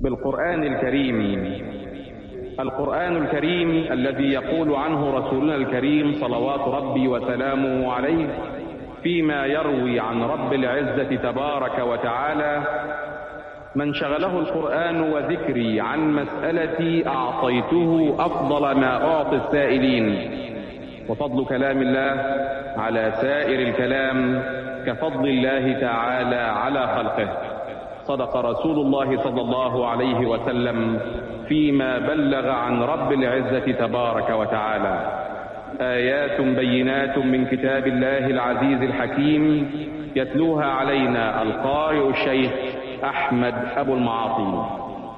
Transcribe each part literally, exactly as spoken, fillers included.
بالقرآن الكريم. القرآن الكريم الذي يقول عنه رسولنا الكريم صلوات ربي وسلامه عليه فيما يروي عن رب العزة تبارك وتعالى: من شغله القرآن وذكري عن مسألتي أعطيته أفضل ما أعطي السائلين. وفضل كلام الله على سائر الكلام كفضل الله تعالى على خلقه. صدق رسول الله صلى الله عليه وسلم فيما بلغ عن رب العزة تبارك وتعالى: آيات بينات من كتاب الله العزيز الحكيم يتلوها علينا القارئ الشيخ أحمد أبو المعاطي.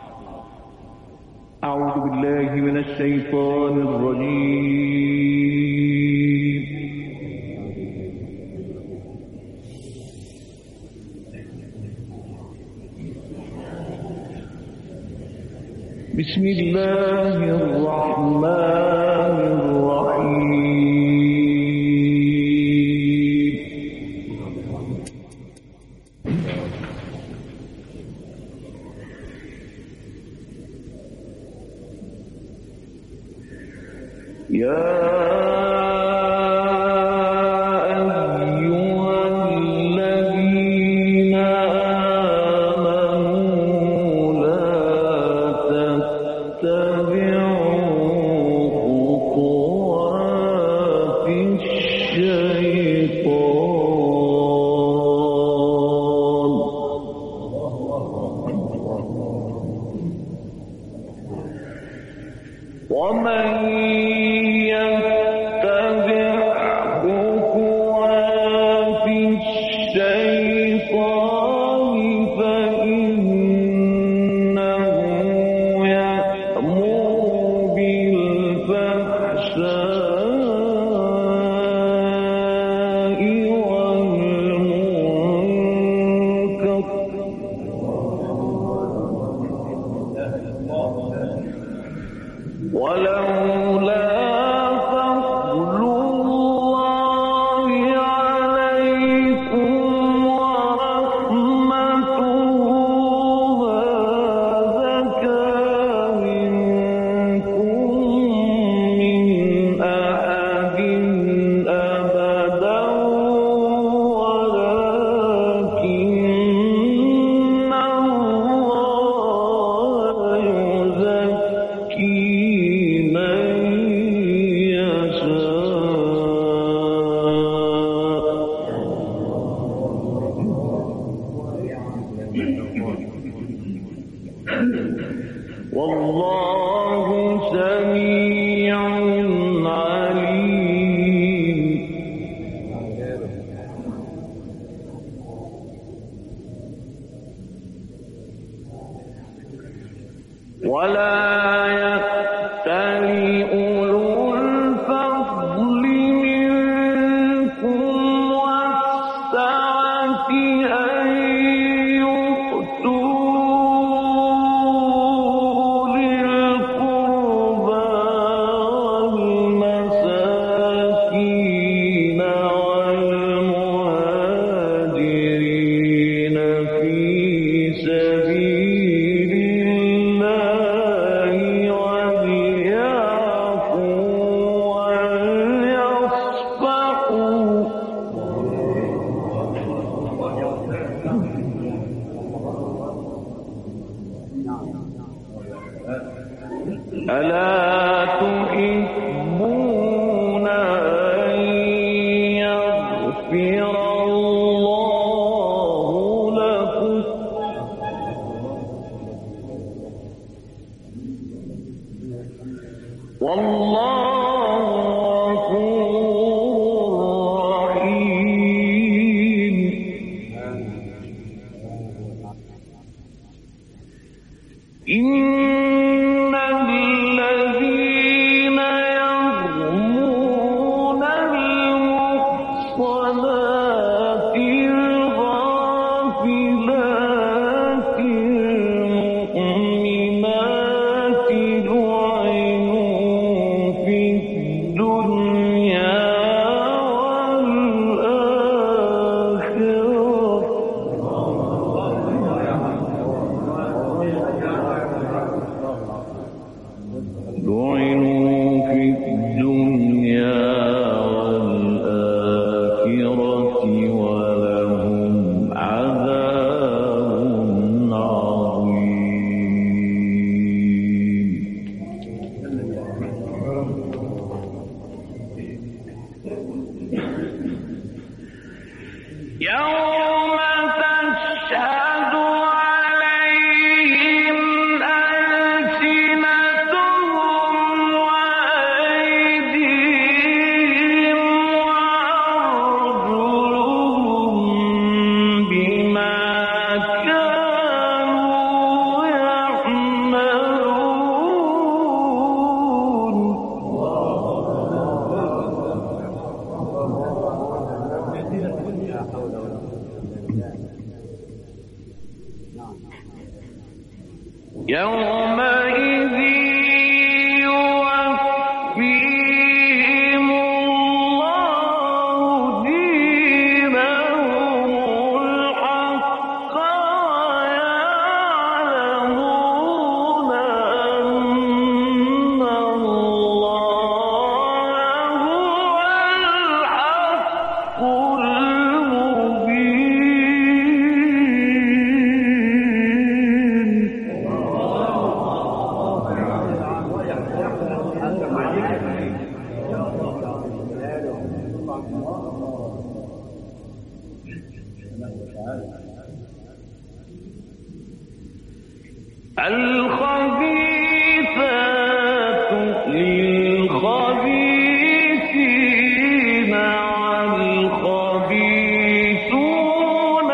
أعوذ بالله من الشيطان الرجيم. بسم الله الرحمن الرحيم. يا يومئذ يوفيهم الله دينهم الحق ويعلمون أن الله هو الحق الخبيثات للخبيثين والخبيثون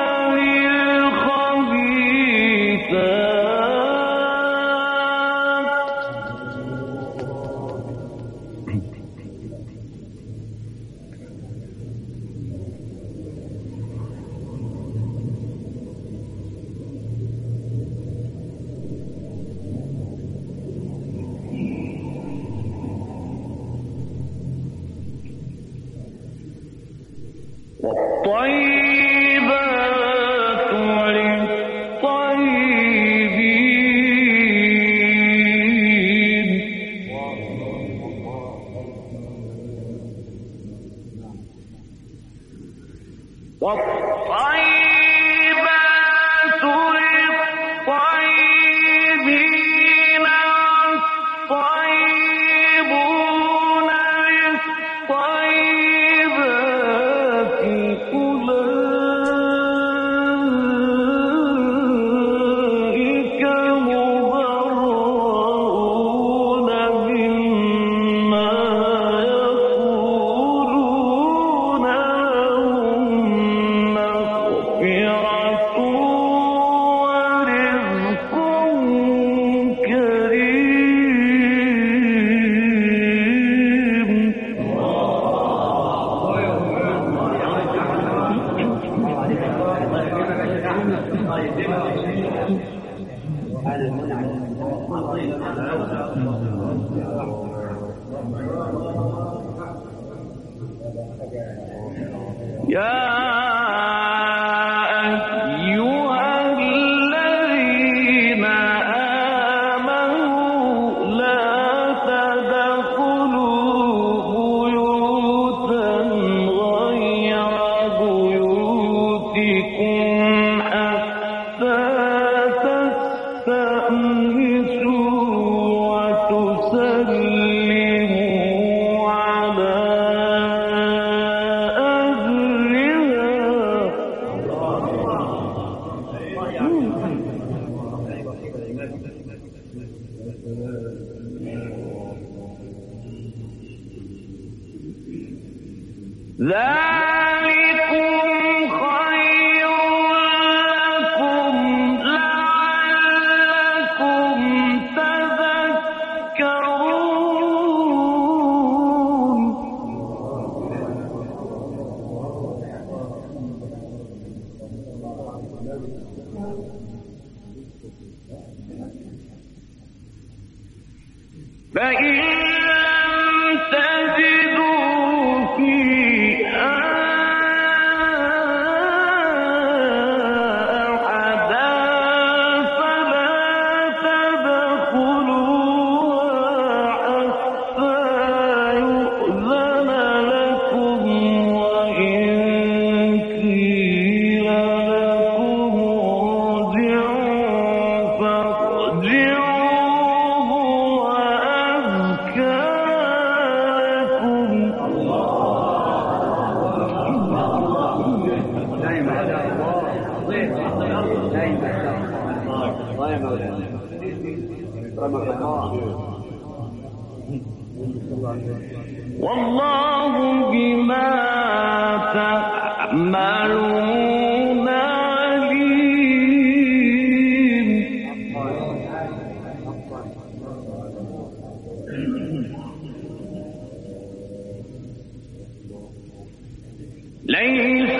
والطيبات للطيبين والطيبات للطيبين والطيبون للطيبات أولئك مبرؤون مما يقولون لهم مغفرة ورزق كريم. يا أيها الذين آمنوا لا تدخلوا بيوتا غير بيوتكم حتى تستأنسوا وتسلموا على ذلكم خير لكم لعلكم تذكرون. فإن لم تجدوا فيها أحدا فلا تدخلوها حتى يؤذن لكم وإن قيل لكم ارجعوا فارجعوا هو أزكى لكم. والله بما تعملون عليم. ليس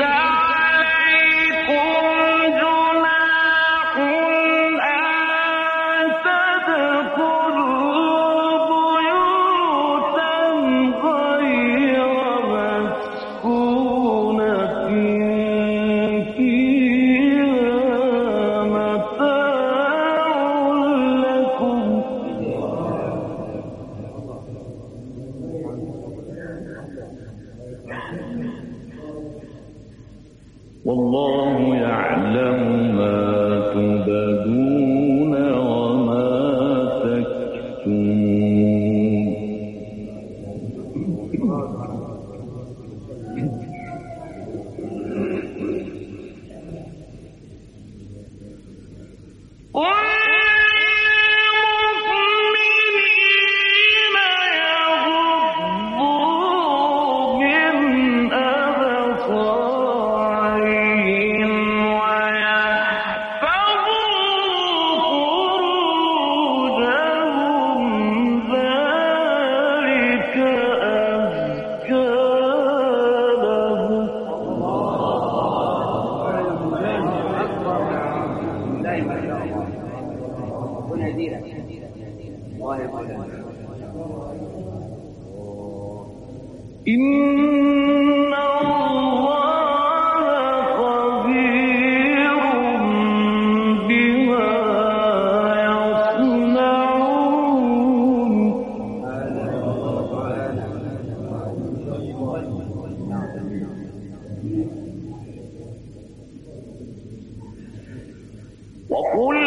عليكم جناح أن والله يعلم ما تبدون وما تكتمون. إن الله خبير بما يصنعون. وقل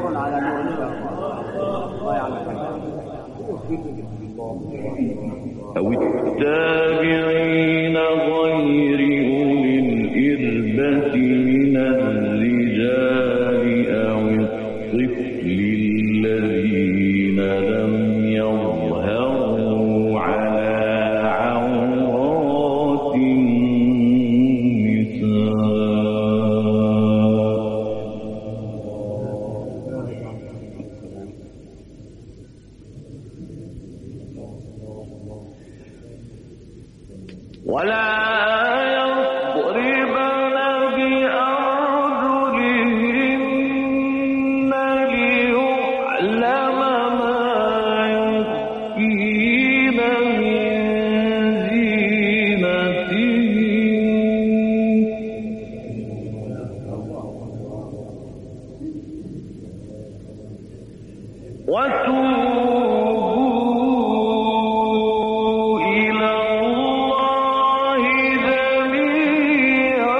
أو التابعين غير أولي الإربة من الرجال أو الطفل الذين لم يظهروا على عورات ولا يضربن بأرجلهن ليعلم ما يخفين من زينتهن وتوبوا إلى الله جميعا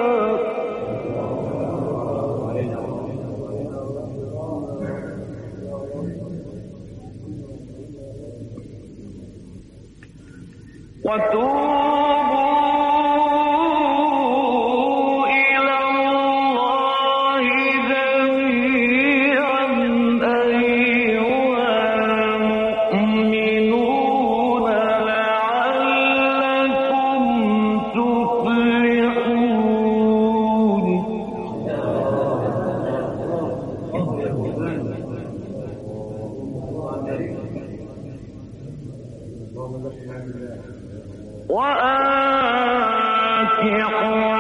وتوبوا إلى الله جميعا أيها المؤمنون لعلكم تفلحون. وأنكحوا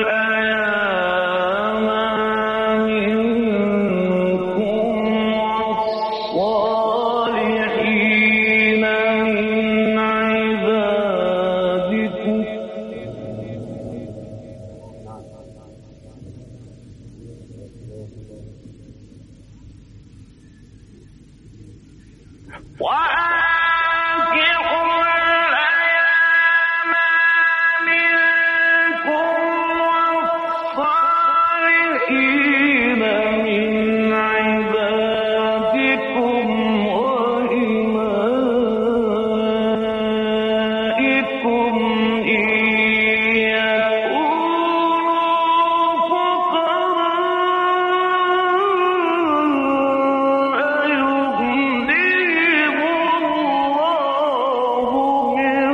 الأيام منكم والصالحين من عبادكم وأنكحوا الأيام منكم والصالحين من عبادكم وإمائكم إن يكونوا فقراء يغنيهم الله من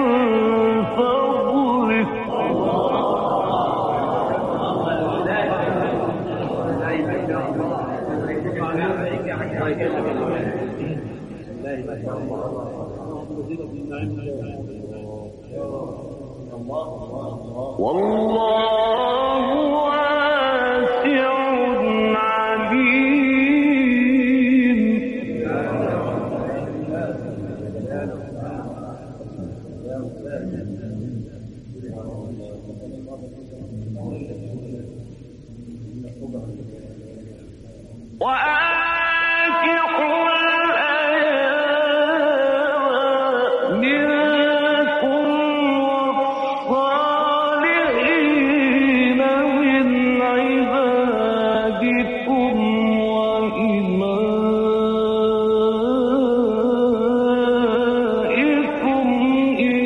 فضله والله واسع عليم. وأنكحوا الأيام منكم والصالحين من عبادكم وإمائكم إن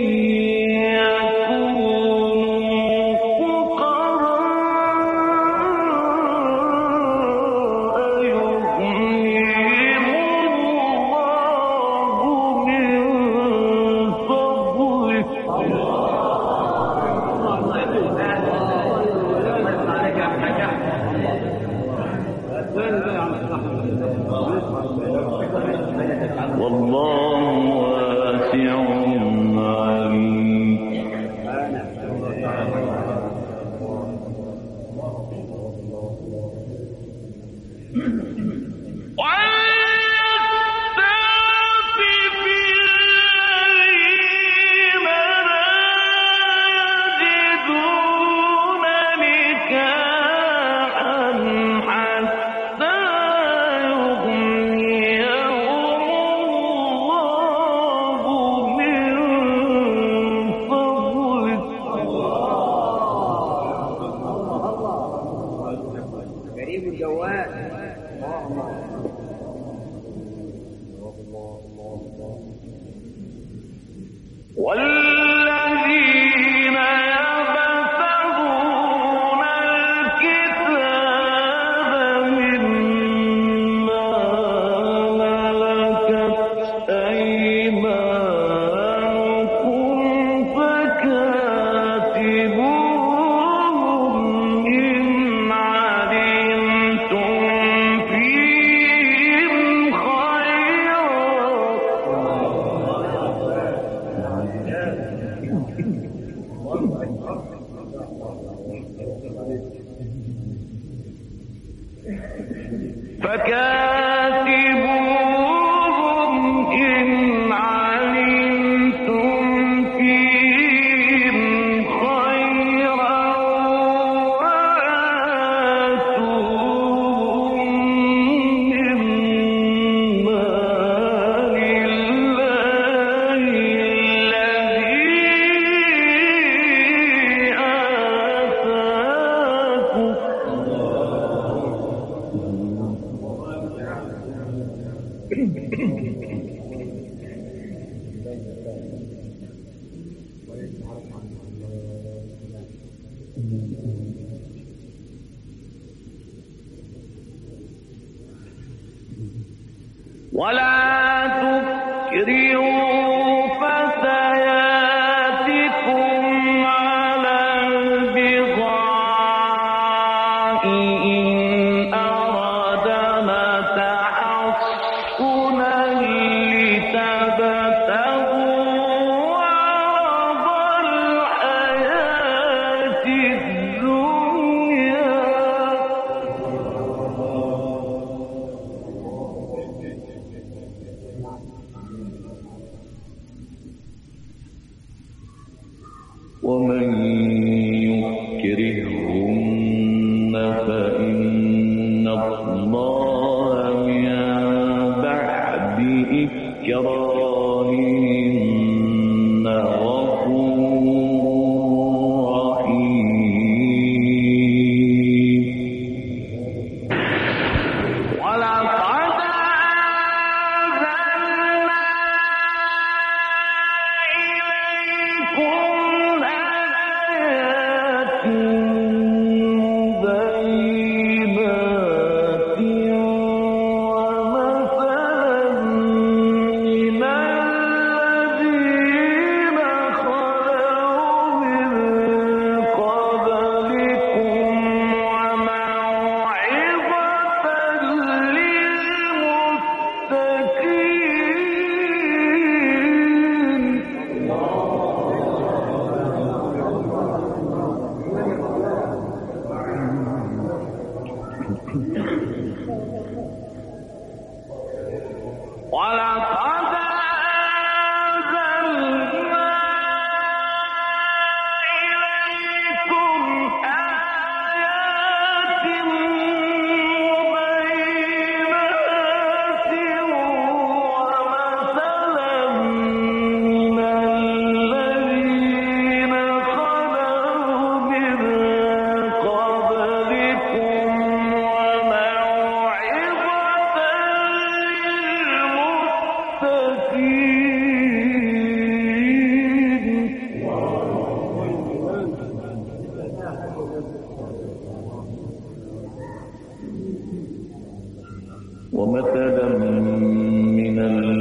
يكونوا فقراء يغنيهم الله من فضله والله واسع عليم. وليستعفف الذين لا يجدون نكاحا حتى يغنيهم الله فكاتبوهم إن علمتم فيهم خيرا وآتوهم من مال الله الذي ولا تكرهوا فتياتكم على البغاء إن أردنا تحصنا لتبتغوا عرض الحياة الدنيا ومن يكرهن فإن الله من بعد إكراههن غفور رحيم ولقد أنزلنا إليكم آيات بينات ومثلا من الذين خلوا من قبلكم وموعظة للمتقين ولقد أنزلنا إليكم آيات مبينات ومثلا من الذين خلوا من قبلكم وموعظة ومثلا من